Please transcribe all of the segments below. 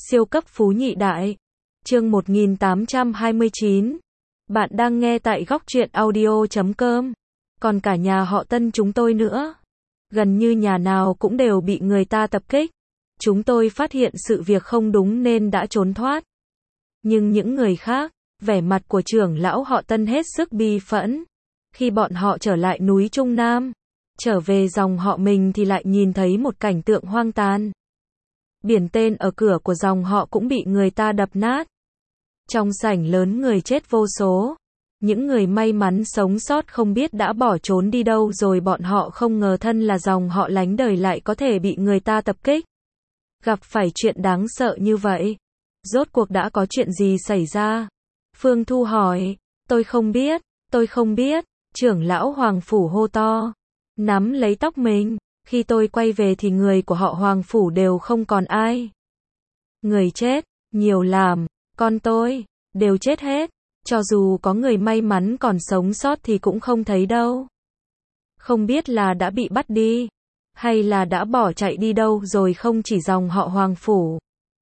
Siêu cấp phú nhị đại. Chương 1829. Bạn đang nghe tại góc truyện audio.com. Còn cả nhà họ Tân chúng tôi nữa. Gần như nhà nào cũng đều bị người ta tập kích. Chúng tôi phát hiện sự việc không đúng nên đã trốn thoát. Nhưng những người khác, vẻ mặt của trưởng lão họ Tân hết sức bi phẫn. Khi bọn họ trở lại núi Trung Nam, trở về dòng họ mình thì lại nhìn thấy một cảnh tượng hoang tàn. Biển tên ở cửa của dòng họ cũng bị người ta đập nát. Trong sảnh lớn người chết vô số. Những người may mắn sống sót không biết đã bỏ trốn đi đâu rồi, bọn họ không ngờ thân là dòng họ lánh đời lại có thể bị người ta tập kích. Gặp phải chuyện đáng sợ như vậy. Rốt cuộc đã có chuyện gì xảy ra? Phương Thu hỏi. Tôi không biết, trưởng lão Hoàng Phủ hô to. Nắm lấy tóc mình. Khi tôi quay về thì người của họ Hoàng Phủ đều không còn ai. Người chết, nhiều lắm, con tôi, đều chết hết. Cho dù có người may mắn còn sống sót thì cũng không thấy đâu. Không biết là đã bị bắt đi, hay là đã bỏ chạy đi đâu rồi. Không chỉ dòng họ Hoàng Phủ,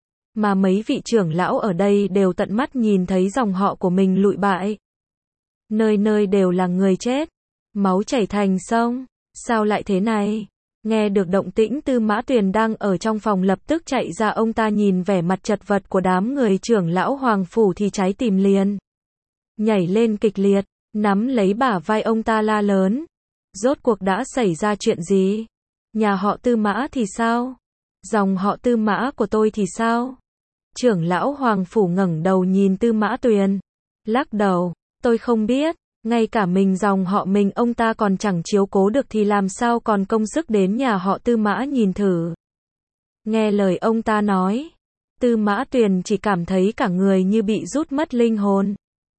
mà mấy vị trưởng lão ở đây đều tận mắt nhìn thấy dòng họ của mình lụi bại. Nơi nơi đều là người chết, máu chảy thành sông. Sao lại thế này? Nghe được động tĩnh, Tư Mã Tuyền đang ở trong phòng lập tức chạy ra. Ông ta nhìn vẻ mặt chật vật của đám người trưởng lão Hoàng Phủ thì trái tim liền nhảy lên kịch liệt, nắm lấy bả vai ông ta la lớn. Rốt cuộc đã xảy ra chuyện gì? Nhà họ Tư Mã thì sao? Dòng họ Tư Mã của tôi thì sao? Trưởng lão Hoàng Phủ ngẩng đầu nhìn Tư Mã Tuyền, lắc đầu, tôi không biết. Ngay cả mình dòng họ mình ông ta còn chẳng chiếu cố được thì làm sao còn công sức đến nhà họ Tư Mã nhìn thử. Nghe lời ông ta nói, Tư Mã Tuyền chỉ cảm thấy cả người như bị rút mất linh hồn.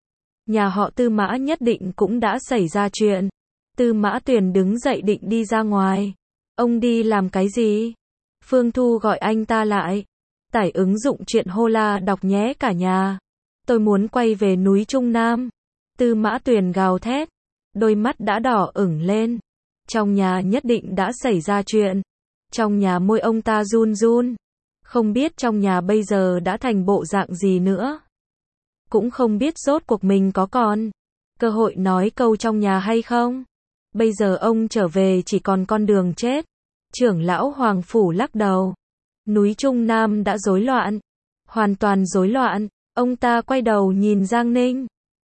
Nhà họ Tư Mã nhất định cũng đã xảy ra chuyện. Tư Mã Tuyền đứng dậy định đi ra ngoài. Ông đi làm cái gì? Phương Thu gọi anh ta lại. Tải ứng dụng truyện Hola đọc nhé cả nhà. Tôi muốn quay về núi Trung Nam. Tư Mã Tuyền gào thét, đôi mắt đã đỏ ửng lên. Trong nhà nhất định đã xảy ra chuyện. Trong nhà môi ông ta run run. Không biết trong nhà bây giờ đã thành bộ dạng gì nữa. Cũng không biết rốt cuộc mình có còn cơ hội nói câu trong nhà hay không. Bây giờ ông trở về chỉ còn con đường chết. Trưởng lão Hoàng Phủ lắc đầu. Núi Trung Nam đã rối loạn. Hoàn toàn rối loạn. Ông ta quay đầu nhìn Giang Ninh.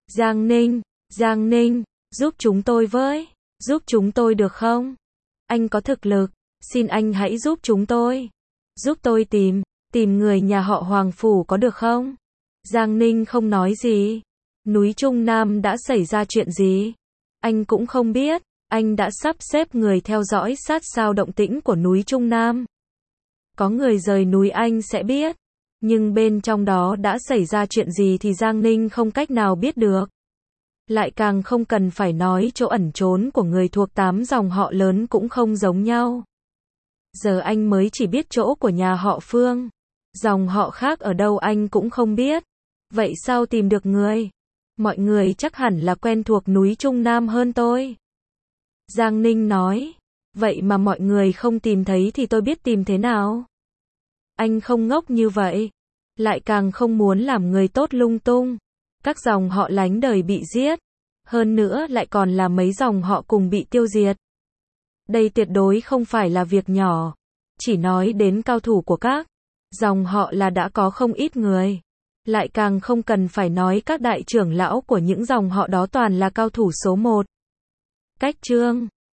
Giang Ninh, giúp chúng tôi với. Giúp chúng tôi được không? Anh có thực lực, xin anh hãy giúp chúng tôi. Giúp tôi tìm người nhà họ Hoàng Phủ có được không? Giang Ninh không nói gì. Núi Trung Nam đã xảy ra chuyện gì? Anh cũng không biết. Anh đã sắp xếp người theo dõi sát sao động tĩnh của núi Trung Nam. Có người rời núi anh sẽ biết. Nhưng bên trong đó đã xảy ra chuyện gì thì Giang Ninh không cách nào biết được. Lại càng không cần phải nói chỗ ẩn trốn của người thuộc 8 dòng họ lớn cũng không giống nhau. Giờ anh mới chỉ biết chỗ của nhà họ Phương. Dòng họ khác ở đâu anh cũng không biết. Vậy sao tìm được người? Mọi người chắc hẳn là quen thuộc núi Trung Nam hơn tôi. Giang Ninh nói. Vậy mà mọi người không tìm thấy thì tôi biết tìm thế nào? Anh không ngốc như vậy. Lại càng không muốn làm người tốt lung tung. Các dòng họ lánh đời bị giết. Hơn nữa lại còn là mấy dòng họ cùng bị tiêu diệt. Đây tuyệt đối không phải là việc nhỏ. Chỉ nói đến cao thủ của các dòng họ là đã có không ít người. Lại càng không cần phải nói các đại trưởng lão của những dòng họ đó toàn là cao thủ số 1. Cách chương